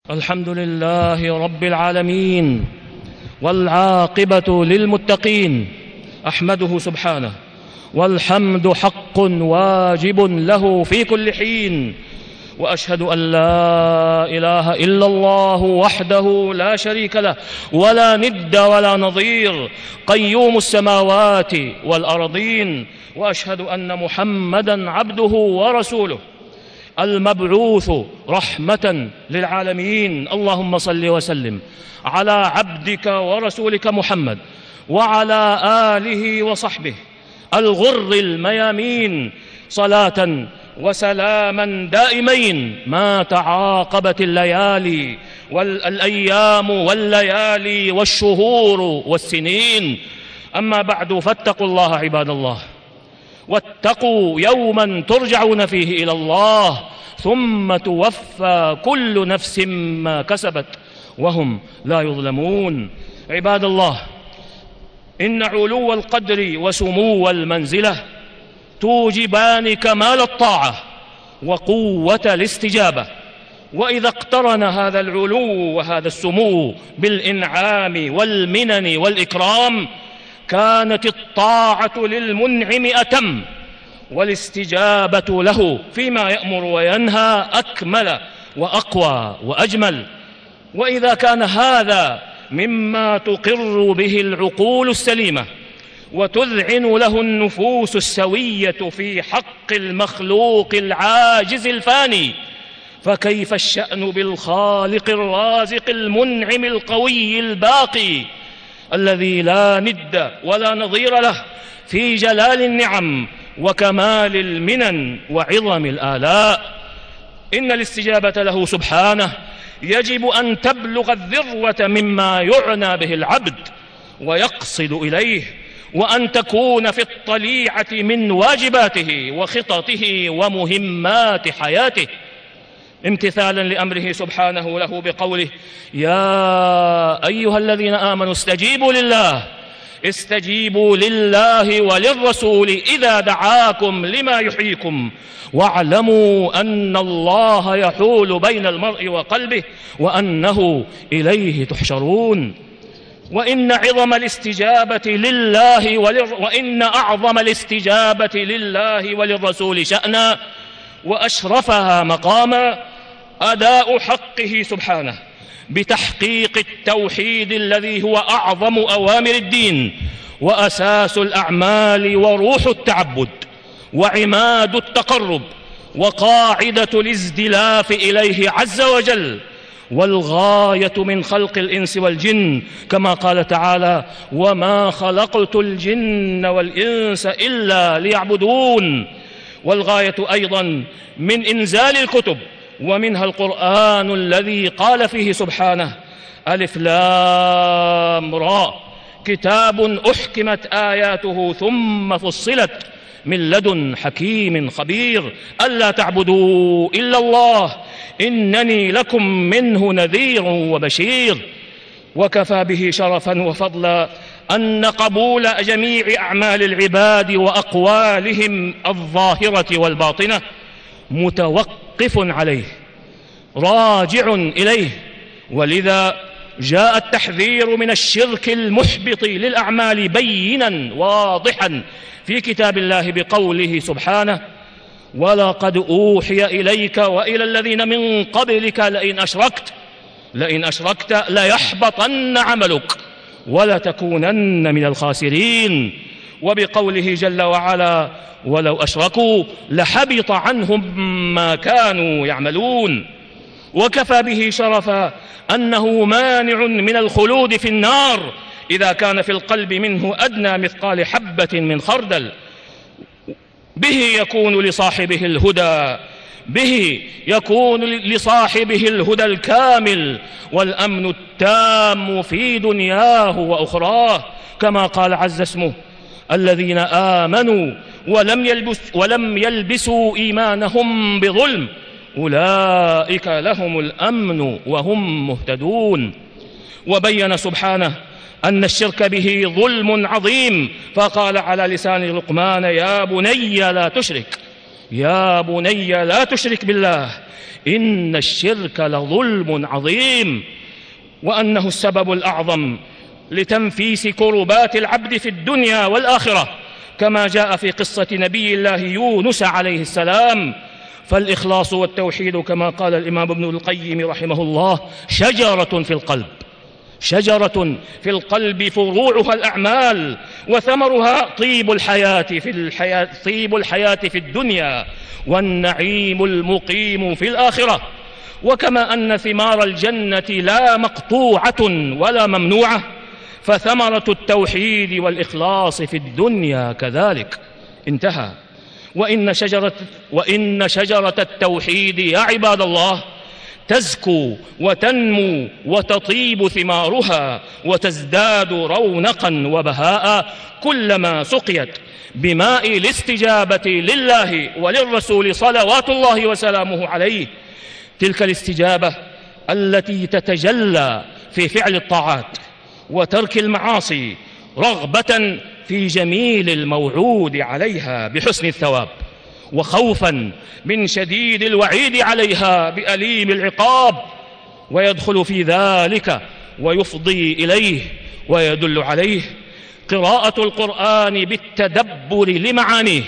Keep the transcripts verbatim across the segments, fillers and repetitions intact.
الحمد لله رب العالمين، والعاقبة للمتقين. أحمده سبحانه، والحمد حق واجب له في كل حين، وأشهد أن لا إله إلا الله وحده لا شريك له ولا ند ولا نظير، قيوم السماوات والأرضين. وأشهد أن محمدًا عبده ورسوله المبعوث رحمة للعالمين. اللهم صل وسلم على عبدك ورسولك محمد وعلى آله وصحبه الغر الميامين، صلاة وسلاما دائمين ما تعاقبت الليالي والأيام والليالي والشهور والسنين. أما بعد، فاتقوا الله عباد الله، واتقوا يوما ترجعون فيه إلى الله، ثم توفى كل نفس ما كسبت وهم لا يظلمون. عباد الله، إن علو القدر وسمو المنزلة توجبان كمال الطاعة وقوة الاستجابة، وإذا اقترن هذا العلو وهذا السمو بالإنعام والمنن والإكرام كانت الطاعة للمنعم أتم، والاستجابة له فيما يأمر وينهى أكمل وأقوى وأجمل. وإذا كان هذا مما تقر به العقول السليمة وتذعن له النفوس السوية في حق المخلوق العاجز الفاني، فكيف الشأن بالخالق الرازق المنعم القوي الباقي الذي لا ند ولا نظير له في جلال النعم وكمال المنن وعظم الآلاء. إن الاستجابة له سبحانه يجب أن تبلغ الذروة مما يعنى به العبد ويقصد إليه، وأن تكون في الطليعة من واجباته وخططه ومهمات حياته، امتثالا لأمره سبحانه له بقوله: يا أيها الذين آمنوا استجيبوا لله استجيبوا لله وللرسول إذا دعاكم لما يحييكم واعلموا أن الله يحول بين المرء وقلبه وأنه إليه تحشرون. وإن عظم الاستجابة لله ولر... وإن أعظم الاستجابة لله وللرسول شأنا وأشرفها مقاما أداء حقه سبحانه بتحقيق التوحيد الذي هو أعظم أوامر الدين وأساس الأعمال وروح التعبد وعماد التقرب وقاعدة الازدلاف إليه عز وجل، والغاية من خلق الإنس والجن، كما قال تعالى: وما خلقت الجن والإنس إلا ليعبدون. والغاية أيضا من إنزال الكتب، ومنها القرآن الذي قال فيه سبحانه: ألف لام را كتاب أحكمت آياته ثم فصلت من لدن حكيم خبير ألا تعبدوا إلا الله إنني لكم منه نذير وبشير. وكفى به شرفا وفضلا أن قبول جميع أعمال العباد وأقوالهم الظاهرة والباطنة متوقف عليه راجع إليه، ولذا جاء التحذير من الشرك المحبط للأعمال بينا واضحا في كتاب الله بقوله سبحانه: ولقد أوحي إليك وإلى الذين من قبلك لئن أشركت لئن أشركت ليحبطن عملك ولتكونن من الخاسرين. وبقوله جل وعلا: ولو أشركوا لحبط عنهم ما كانوا يعملون. وكفى به شرفا أنه مانع من الخلود في النار إذا كان في القلب منه أدنى مثقال حبة من خردل. به يكون لصاحبه الهدى به يكون لصاحبه الهدى الكامل والأمن التام في دنياه وأخراه، كما قال عز اسمه: الذين آمنوا ولم يلبس ولم يلبسوا إيمانهم بظلم أولئك لهم الأمن وهم مهتدون. وبين سبحانه أن الشرك به ظلم عظيم، فقال على لسان لقمان: يا بني لا تشرك يا بني لا تشرك بالله إن الشرك لظلم عظيم، وأنه السبب الأعظم لتنفيس كربات العبد في الدنيا والآخرة، كما جاء في قصة نبي الله يونس عليه السلام. فالإخلاص والتوحيد كما قال الإمام ابن القيم رحمه الله شجرة في القلب، شجرة في القلب فروعها الأعمال وثمرها طيب الحياة في الحياة طيب الحياة في الدنيا والنعيم المقيم في الآخرة. وكما أن ثمار الجنة لا مقطوعة ولا ممنوعة، فثمرة التوحيد والإخلاص في الدنيا كذلك. انتهى. وإن شجرة, وإن شجرة التوحيد يا عباد الله تزكو وتنمو وتطيب ثمارها وتزداد رونقا وبهاء كلما سقيت بماء الاستجابة لله وللرسول صلوات الله وسلامه عليه. تلك الاستجابة التي تتجلى في فعل الطاعات وترك المعاصي رغبة في جميل الموعود عليها بحسن الثواب، وخوفا من شديد الوعيد عليها بأليم العقاب. ويدخل في ذلك ويفضي إليه ويدل عليه قراءة القرآن بالتدبر لمعانيه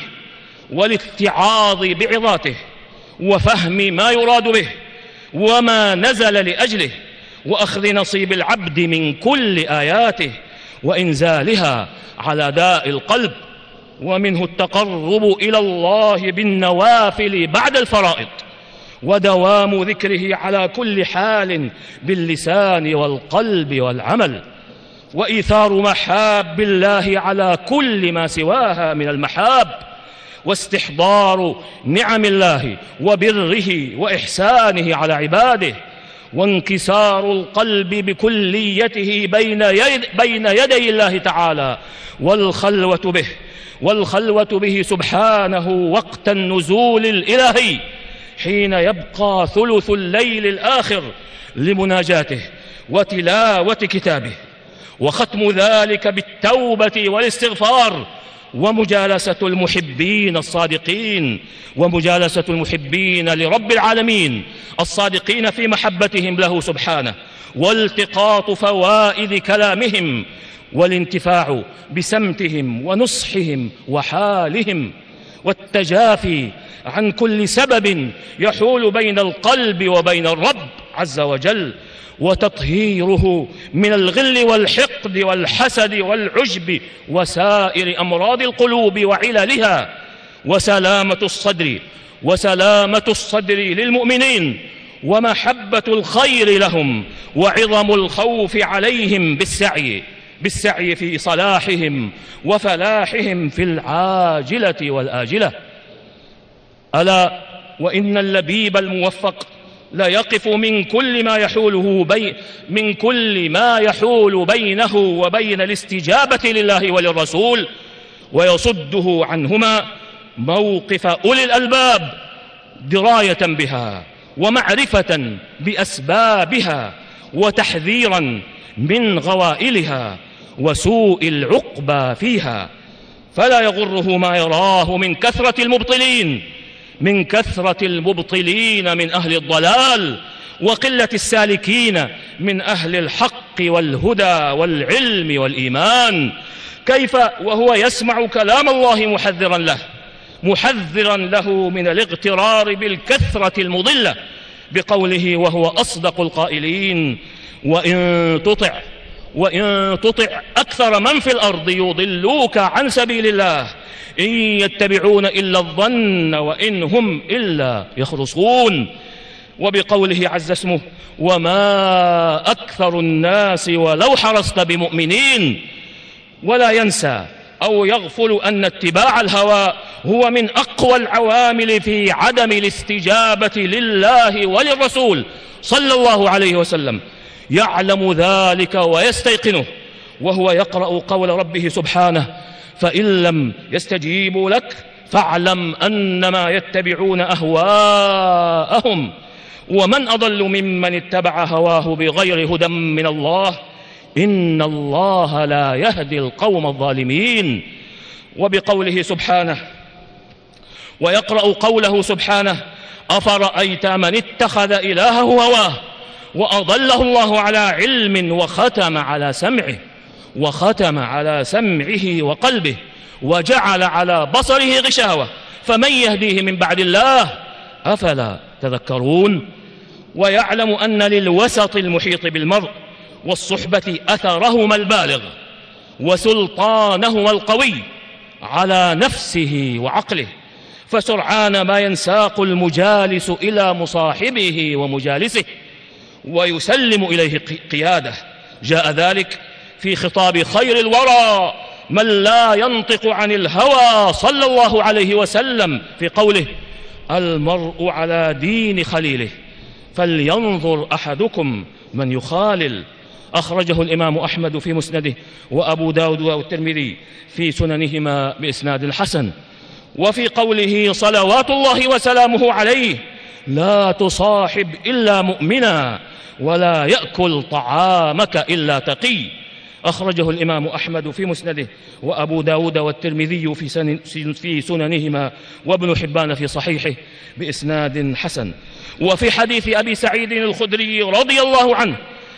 والاتعاظ بعظاته وفهم ما يراد به وما نزل لأجله، وأخذ نصيب العبد من كل آياته وإنزالها على داء القلب. ومنه التقرب إلى الله بالنوافل بعد الفرائض، ودوام ذكره على كل حال باللسان والقلب والعمل، وإيثار محاب الله على كل ما سواها من المحاب، واستحضار نعم الله وبره وإحسانه على عباده، وانكسار القلب بكليته بين يد بين يدي الله تعالى، والخلوة به والخلوة به سبحانه وقت النزول الإلهي حين يبقى ثلث الليل الآخر لمناجاته وتلاوة كتابه، وختم ذلك بالتوبة والاستغفار، ومجالسة المحبين الصادقين ومجالسة المحبين لرب العالمين الصادقين في محبتهم له سبحانه، والتقاط فوائد كلامهم والانتفاع بسمتهم ونصحهم وحالهم، والتجافي عن كل سبب يحول بين القلب وبين الرب عز وجل، وتطهيره من الغل والحقد والحسد والعجب وسائر أمراض القلوب وعللها، وسلامة الصدر وسلامة الصدر للمؤمنين، ومحبة الخير لهم، وعظم الخوف عليهم بالسعي بالسعي في صلاحهم وفلاحهم في العاجلة والآجلة. ألا وإن اللبيب الموفق لا يقف من كل ما يحوله بي من كل ما يحول بينه وبين الاستجابة لله وللرسول، ويصده عنهما موقف أولي الألباب دراية بها ومعرفة بأسبابها وتحذيرا من غوائلها وسوء العقبى فيها. فلا يغره ما يراه من كثرة المبطلين من كثرة المبطلين من أهل الضلال، وقلة السالكين من أهل الحق والهدى والعلم والإيمان، كيف وهو يسمع كلام الله محذرا له محذرا له من الاغترار بالكثرة المضلة بقوله وهو أصدق القائلين وإن تطع وإن تطع أكثر من في الأرض يضلوك عن سبيل الله إن يتبعون إلا الظن وإن هم إلا يخرصون. وبقوله عز اسمه وما أكثر الناس ولو حرصت بمؤمنين. ولا ينسى أو يغفل أن اتباع الهوى هو من أقوى العوامل في عدم الاستجابة لله وللرسول صلى الله عليه وسلم، يعلم ذلك ويستيقنه وهو يقرأ قول ربه سبحانه فإن لم يستجيبوا لك فاعلم أنما يتبعون أهواءهم ومن أضل ممن اتبع هواه بغير هدى من الله إن الله لا يهدي القوم الظالمين. وبقوله سبحانه ويقرأ قوله سبحانه: أفرأيت من اتخذ إلهه هواه وأضله الله على علم وختم على سمعه وختم على سمعه وقلبه وجعل على بصره غشاوة فمن يهديه من بعد الله أفلا تذكرون. ويعلم أن للوسط المحيط بالمرء والصحبة أثرهما البالغ وسلطانهما القوي على نفسه وعقله، فسرعان ما ينساق المجالس إلى مصاحبه ومجالسه ويسلم إليه قياده. جاء ذلك في خطاب خير الورى من لا ينطق عن الهوى صلى الله عليه وسلم في قوله: المرء على دين خليله فلينظر أحدكم من يخالل. أخرجه الإمام أحمد في مسنده وأبو داود والترمذي في سننهما بإسناد حسن. وفي قوله صلوات الله وسلامه عليه: لا تصاحب إلا مؤمنا ولا يأكل طعامك إلا تقي. أخرجه الإمام أحمد في مسنده وأبو داود والترمذي في, سن في سننهما وابن حبان في صحيحه بإسناد حسن. وفي حديث أبي سعيد الخدري رضي الله عنه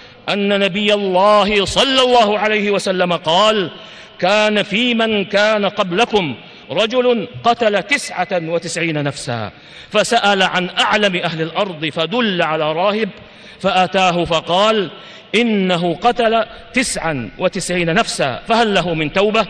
أن نبي الله صلى الله عليه وسلم قال: كان في من كان قبلكم رجل قتل تسعة وتسعين نفسا فسأل عن أعلم أهل الأرض فدل على راهب فأتاه فقال: إنه قتل تسعا وتسعين نفسا فهل له من توبة؟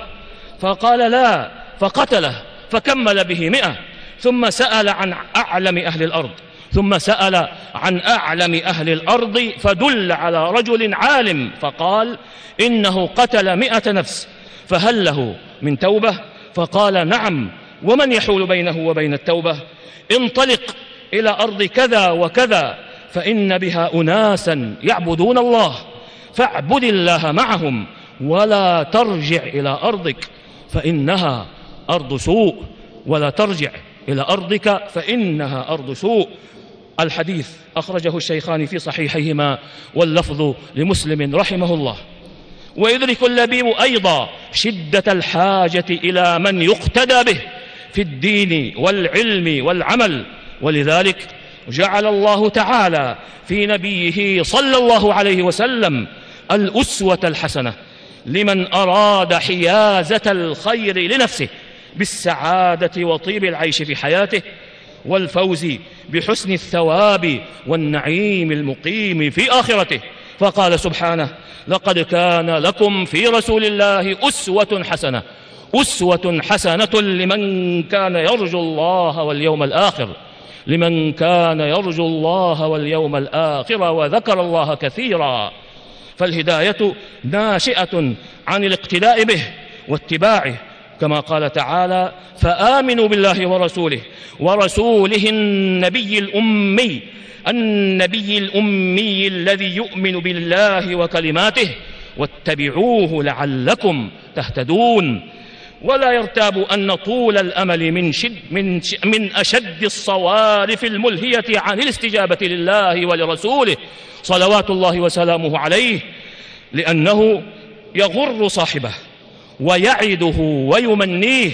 فقال: لا، فقتله فكمل به مئة. ثم سأل عن أعلم أهل الأرض ثم سأل عن أعلم أهل الأرض فدل على رجل عالم فقال: إنه قتل مئة نفس فهل له من توبة؟ فقال: نعم، ومن يحول بينه وبين التوبة؟ انطلق إلى أرض كذا وكذا فإن بها أناسا يعبدون الله فاعبد الله معهم ولا ترجع إلى أرضك فإنها أرض سوء ولا ترجع إلى أرضك فإنها أرض سوء. الحديث أخرجه الشيخان في صحيحيهما واللفظ لمسلم رحمه الله. ويدرك اللبيب أيضا شدة الحاجة إلى من يقتدى به في الدين والعلم والعمل، ولذلك جعل الله تعالى في نبيه صلى الله عليه وسلم الأسوة الحسنة لمن أراد حيازة الخير لنفسه بالسعادة وطيب العيش في حياته والفوز بحسن الثواب والنعيم المقيم في آخرته. فقال سبحانه: لقد كان لكم في رسول الله أسوة حسنة أسوة حسنة لمن كان يرجو الله واليوم الآخر لمن كان يرجو الله واليوم الآخر وذكر الله كثيرا. فالهداية ناشئة عن الاقتداء به واتباعه، كما قال تعالى: فآمنوا بالله ورسوله ورسوله النبي الأمي النبي الأمي الذي يؤمن بالله وكلماته واتبعوه لعلكم تهتدون. ولا يرتاب أن طول الأمل من, شد من, ش من أشد الصوارف الملهية عن الاستجابة لله ولرسوله صلوات الله وسلامه عليه، لأنه يغر صاحبه ويعده ويمنيه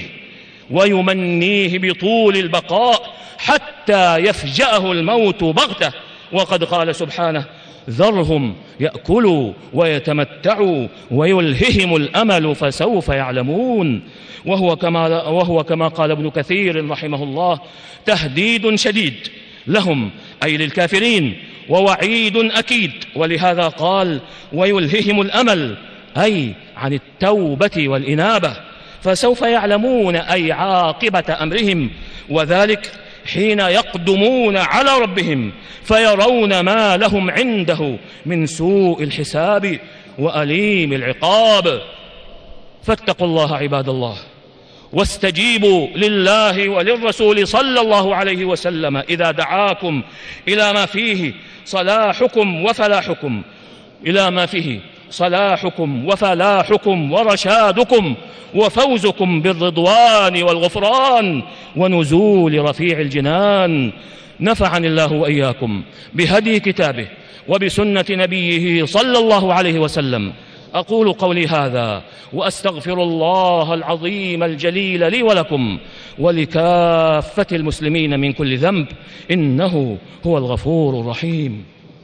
ويمنيه بطول البقاء حتى يفجأه الموت بغتة. وقد قال سبحانه: ذرهم يأكلوا ويتمتعوا ويلههم الأمل فسوف يعلمون. وهو كما, وهو كما قال ابن كثير رحمه الله: تهديد شديد لهم أي للكافرين ووعيد أكيد. ولهذا قال: ويلههم الأمل أي عن التوبة والإنابة فسوف يعلمون أي عاقبة أمرهم، وذلك حين يقدمون على ربهم فيرون ما لهم عنده من سوء الحساب وأليم العقاب. فاتقوا الله عباد الله واستجيبوا لله وللرسول صلى الله عليه وسلم إذا دعاكم إلى ما فيه صلاحكم وفلاحكم إلى ما فيه صلاحكم وفلاحكم ورشادكم وفوزكم بالرضوان والغفران ونزول رفيع الجنان. نفعني الله وإياكم بهدي كتابه وبسنة نبيه صلى الله عليه وسلم. أقول قولي هذا وأستغفر الله العظيم الجليل لي ولكم ولكافة المسلمين من كل ذنب، إنه هو الغفور الرحيم.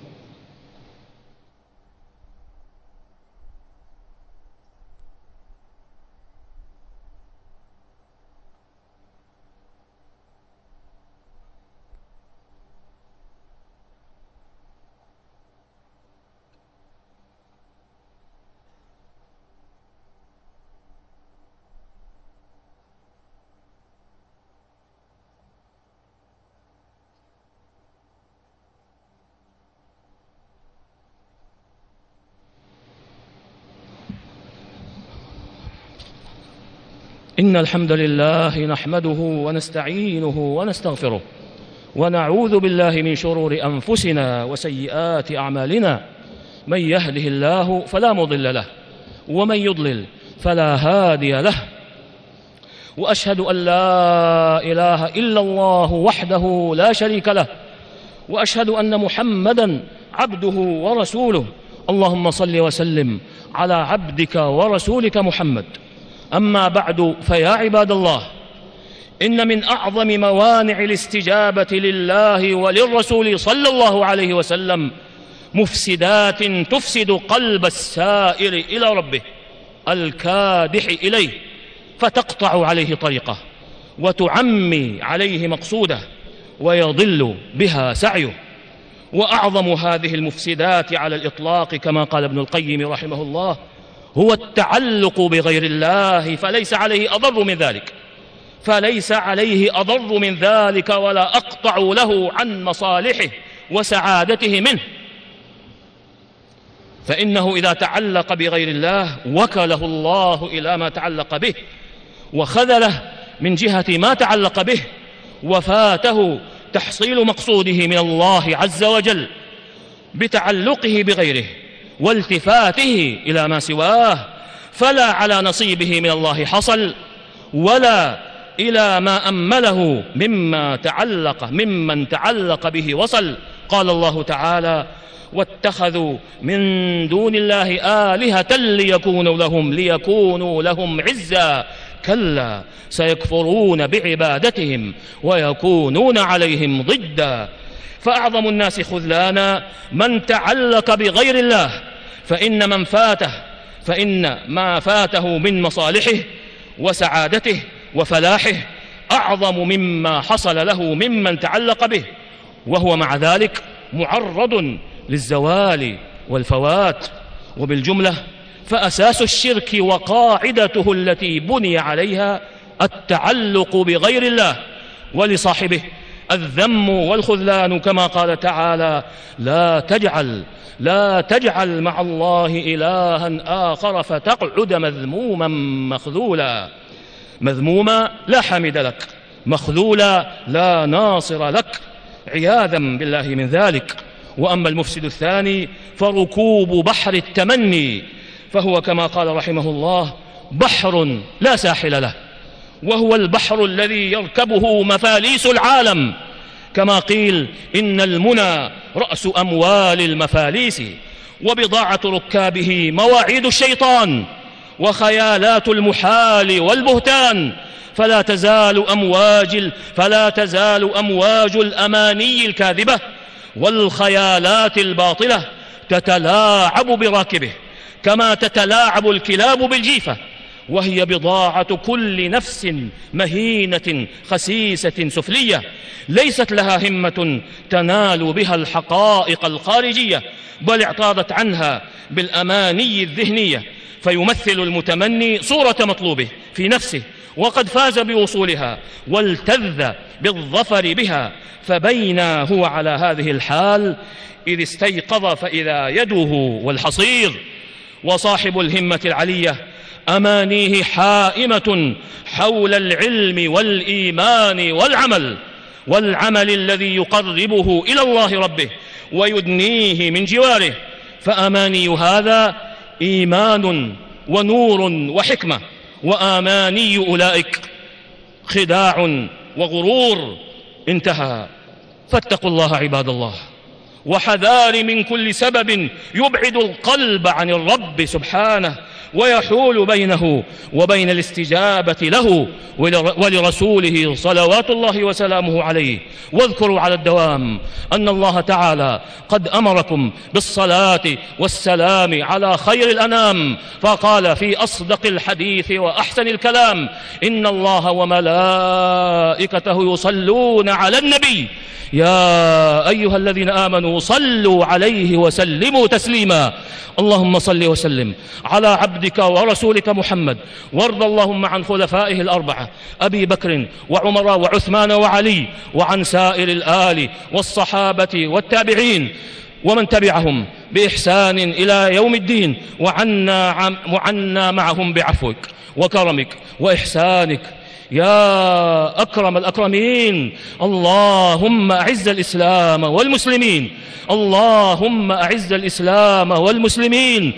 إن الحمد لله نحمده ونستعينه ونستغفره ونعوذ بالله من شرور أنفسنا وسيئات أعمالنا، من يهده الله فلا مضل له ومن يضلل فلا هادي له، وأشهد أن لا إله إلا الله وحده لا شريك له، وأشهد أن محمدًا عبده ورسوله. اللهم صل وسلم على عبدك ورسولك محمد. أما بعد، فيا عباد الله، إن من أعظم موانع الاستجابة لله وللرسول صلى الله عليه وسلم مفسدات تفسد قلب السائر إلى ربه الكادح إليه، فتقطع عليه طريقه وتعمي عليه مقصوده ويضل بها سعيه. وأعظم هذه المفسدات على الإطلاق كما قال ابن القيم رحمه الله هو التعلق بغير الله، فليس عليه أضر من ذلك فليس عليه أضر من ذلك ولا أقطع له عن مصالحه وسعادته منه. فإنه إذا تعلق بغير الله وكله الله إلى ما تعلق به وخذله من جهة ما تعلق به، وفاته تحصيل مقصوده من الله عز وجل بتعلقه بغيره والتفاته إلى ما سواه، فلا على نصيبه من الله حصل ولا إلى ما أمله مما تعلق ممن تعلق به وصل. قال الله تعالى: واتخذوا من دون الله آلهة ليكونوا لهم ليكونوا لهم عزا كلا سيكفرون بعبادتهم ويكونون عليهم ضدا. فأعظم الناس خذلانا من تعلق بغير الله، فإن من فاته فإن ما فاته من مصالحه وسعادته وفلاحه أعظم مما حصل له ممن تعلق به، وهو مع ذلك معرض للزوال والفوات. وبالجملة فأساس الشرك وقاعدته التي بني عليها التعلق بغير الله، ولصاحبه الذم والخذلان، كما قال تعالى: لا تجعل لا تجعل مع الله إلها آخر فتقعد مذموما مخذولا. مذموما لا حامد لك، مخذولا لا ناصر لك، عياذا بالله من ذلك. وأما المفسد الثاني فركوب بحر التمني، فهو كما قال رحمه الله: بحر لا ساحل له، وهو البحر الذي يركبه مفاليس العالم، كما قيل: إن المنى رأس أموال المفاليس، وبضاعة ركابه مواعيد الشيطان وخيالات المحال والبهتان، فلا تزال أمواج فلا تزال أمواج الأماني الكاذبة والخيالات الباطلة تتلاعب براكبه كما تتلاعب الكلاب بالجيفة، وهي بضاعة كل نفس مهينة خسيسة سفلية ليست لها همة تنال بها الحقائق الخارجية، بل اعتاضت عنها بالأماني الذهنية، فيمثل المتمني صورة مطلوبه في نفسه وقد فاز بوصولها والتذ بالظفر بها، فبينا هو على هذه الحال إذ استيقظ فإذا يده والحصير. وصاحب الهمة العلية أمانيه حائمة حول العلم والإيمان والعمل والعمل الذي يقربه إلى الله ربه ويدنيه من جواره، فأماني هذا إيمان ونور وحكمة، وآماني أولئك خداع وغرور. انتهى. فاتقوا الله عباد الله، وحذار من كل سبب يبعد القلب عن الرب سبحانه ويحول بينه وبين الاستجابة له ولرسوله صلوات الله وسلامه عليه. واذكروا على الدوام أن الله تعالى قد أمركم بالصلاة والسلام على خير الأنام، فقال في أصدق الحديث وأحسن الكلام: إن الله وملائكته يصلون على النبي يا أيها الذين آمنوا صلوا عليه وسلموا تسليما. اللهم صل وسلم على عبدك ورسولك محمد، وارض اللهم عن خلفائه الأربعة أبي بكر وعمر وعثمان وعلي، وعن سائر الآل والصحابة والتابعين ومن تبعهم بإحسان إلى يوم الدين، وعنا, وعنا معهم بعفوك وكرمك وإحسانك يا أكرم الأكرمين. اللهم أعز الإسلام والمسلمين، اللهم أعز الإسلام والمسلمين،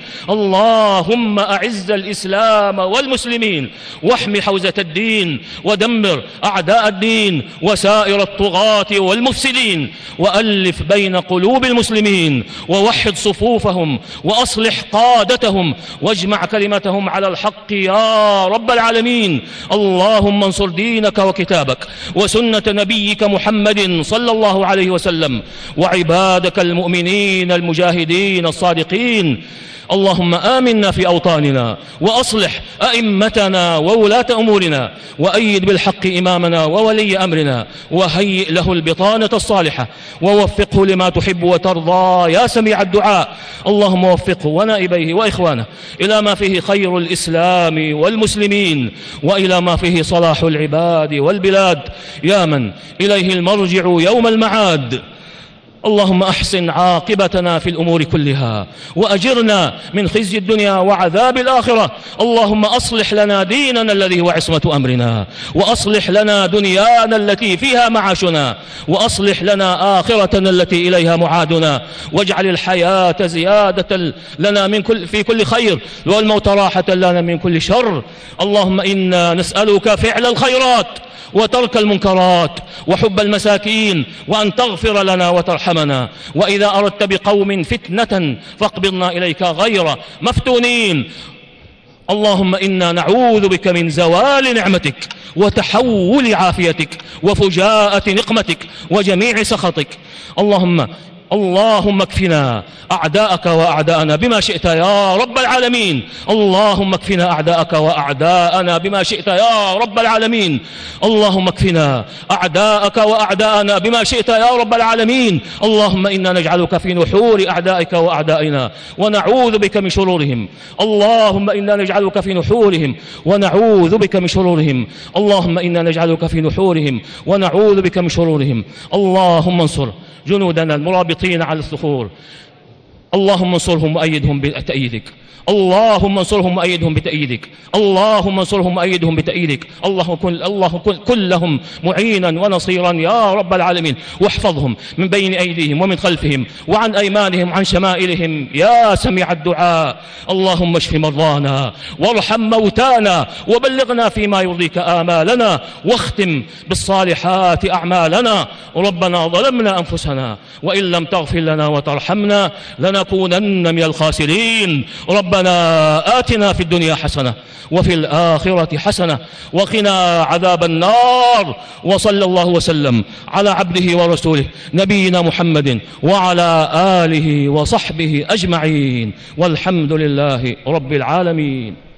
اللهم أعز الإسلام والمسلمين، واحم حوزة الدين، ودمر أعداء الدين وسائر الطغاة والمفسدين، وألف بين قلوب المسلمين، ووحد صفوفهم، وأصلح قادتهم، واجمع كلمتهم على الحق يا رب العالمين. اللهم انصر دينك وكتابك وسنة نبيك محمد صلى الله عليه وسلم وعبادك المؤمنين المجاهدين الصادقين. اللهم آمنا في أوطاننا، وأصلح أئمتنا وولاة أمورنا، وأيد بالحق إمامنا وولي أمرنا، وهيئ له البطانة الصالحة، ووفقه لما تحب وترضى يا سميع الدعاء. اللهم وفقه ونائبيه وإخوانه إلى ما فيه خير الإسلام والمسلمين، وإلى ما فيه صلاح العباد والبلاد، يا من إليه المرجع يوم المعاد. اللهم أحسن عاقبتنا في الأمور كلها، وأجرنا من خزي الدنيا وعذاب الآخرة. اللهم أصلح لنا ديننا الذي هو عصمة أمرنا، وأصلح لنا دنيانا التي فيها معاشنا، وأصلح لنا آخرتنا التي إليها معادنا، واجعل الحياة زيادة لنا من كل في كل خير، والموت راحة لنا من كل شر. اللهم إنا نسألك فعل الخيرات وترك المنكرات وحب المساكين، وأن تغفر لنا وترحمنا، وإذا أردت بقوم فتنة فاقبضنا إليك غير مفتونين. اللهم إنا نعوذ بك من زوال نعمتك وتحول عافيتك وفجاءة نقمتك وجميع سخطك. اللهم اللهم اكفنا أعداءك وأعداءنا بما شئت يا رب العالمين. اللهم اكفنا أعداءك وأعداءنا بما شئت يا رب العالمين. اللهم اكفنا أعداءك وأعداءنا بما شئت يا رب العالمين. اللهم إنا نجعلك في نحور أعدائك وأعدائنا ونعوذ بك من شرورهم. اللهم إنا نجعلك في نحورهم ونعوذ بك من شرورهم. اللهم إنا نجعلك في نحورهم ونعوذ بك من شرورهم. اللهم انصر جنودنا المرابطين على الصخور. اللهم انصرهم وأيدهم بتأييدك. اللهم انصرهم وأيدهم بتأييدك. اللهم انصرهم وأيدهم بتأييدك. الله كن الله كن كلهم معينا ونصيرا يا رب العالمين، واحفظهم من بين أيديهم ومن خلفهم وعن أيمانهم وعن شمائلهم يا سميع الدعاء. اللهم اشف مرضانا وارحم موتانا وبلغنا فيما يرضيك آمالنا، واختم بالصالحات أعمالنا. ربنا ظلمنا أنفسنا وإن لم تغفر لنا وترحمنا لنكونن من الخاسرين. ربنا آتنا في الدنيا حسنة وفي الآخرة حسنة وقنا عذاب النار. وصلى الله وسلم على عبده ورسوله نبينا محمد وعلى آله وصحبه أجمعين، والحمد لله رب العالمين.